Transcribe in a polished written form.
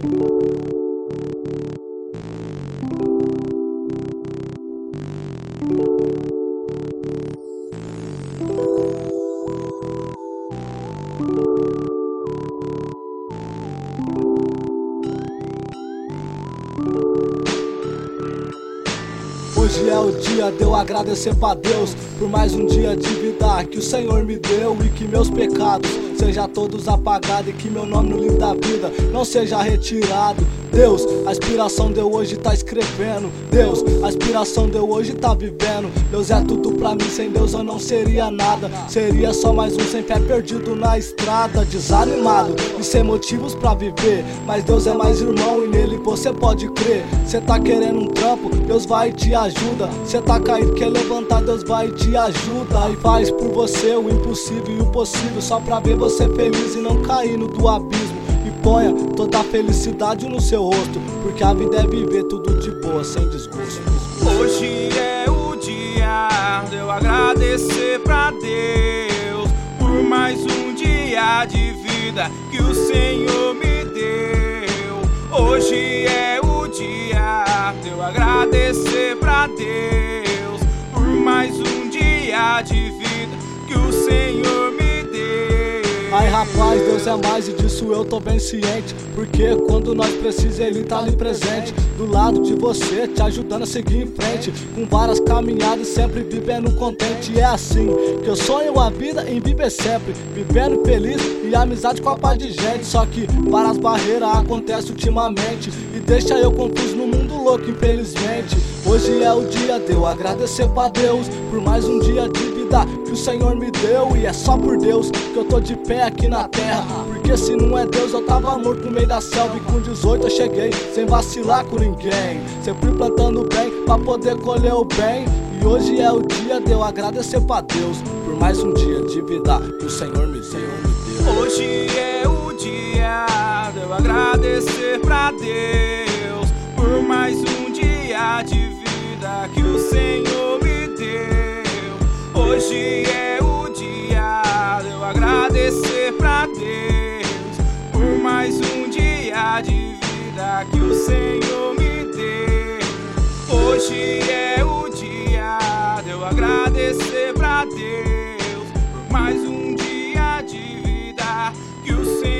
Hoje é o dia de eu agradecer pra Deus por mais um dia de vida que o Senhor me deu e que meus pecados sejam todos apagados e que meu nome no livro da vida não seja retirado. Deus, a inspiração de eu hoje tá escrevendo. Deus, a inspiração de eu hoje tá vivendo. Deus é tudo pra mim, sem Deus eu não seria nada. Seria só mais um sem pé perdido na estrada, desanimado e sem motivos pra viver. Mas Deus é mais irmão e nele você pode crer. Cê tá querendo um trampo, Deus vai e te ajuda. Cê tá caído, quer levantar, Deus vai e te ajuda. E faz por você o impossível e o possível, só pra ver você feliz e não caindo do abismo. Ponha toda a felicidade no seu rosto, porque a vida é viver tudo de boa, sem desgosto. Hoje é o dia de eu agradecer pra Deus por mais um dia de vida que o Senhor me deu. Hoje é o dia de eu agradecer pra Deus por mais um dia de vida que o Senhor me deu. Ai rapaz, Deus é mais e disso eu tô bem ciente, porque quando nós precisamos Ele tá ali presente, do lado de você, te ajudando a seguir em frente, com várias caminhadas sempre vivendo contente. E é assim que eu sonho a vida em viver sempre, vivendo feliz e amizade com a paz de gente. Só que várias barreiras acontecem ultimamente e deixa eu confuso no mundo louco, infelizmente. Hoje é o dia de eu agradecer pra Deus por mais um dia de vida que o Senhor me deu. E é só por Deus que eu tô de pé aqui na terra, porque se não é Deus eu tava morto no meio da selva. E com 18 eu cheguei sem vacilar com ninguém, sempre plantando bem pra poder colher o bem. E hoje é o dia de eu agradecer pra Deus por mais um dia de vida que o Senhor me deu. Hoje é o dia de eu agradecer pra Deus por mais um dia de vida que o Senhor me deu. Hoje é o dia de eu agradecer pra Deus por mais um dia de vida que o Senhor me deu. Hoje é o dia de eu agradecer pra Deus por mais um dia de vida que o Senhor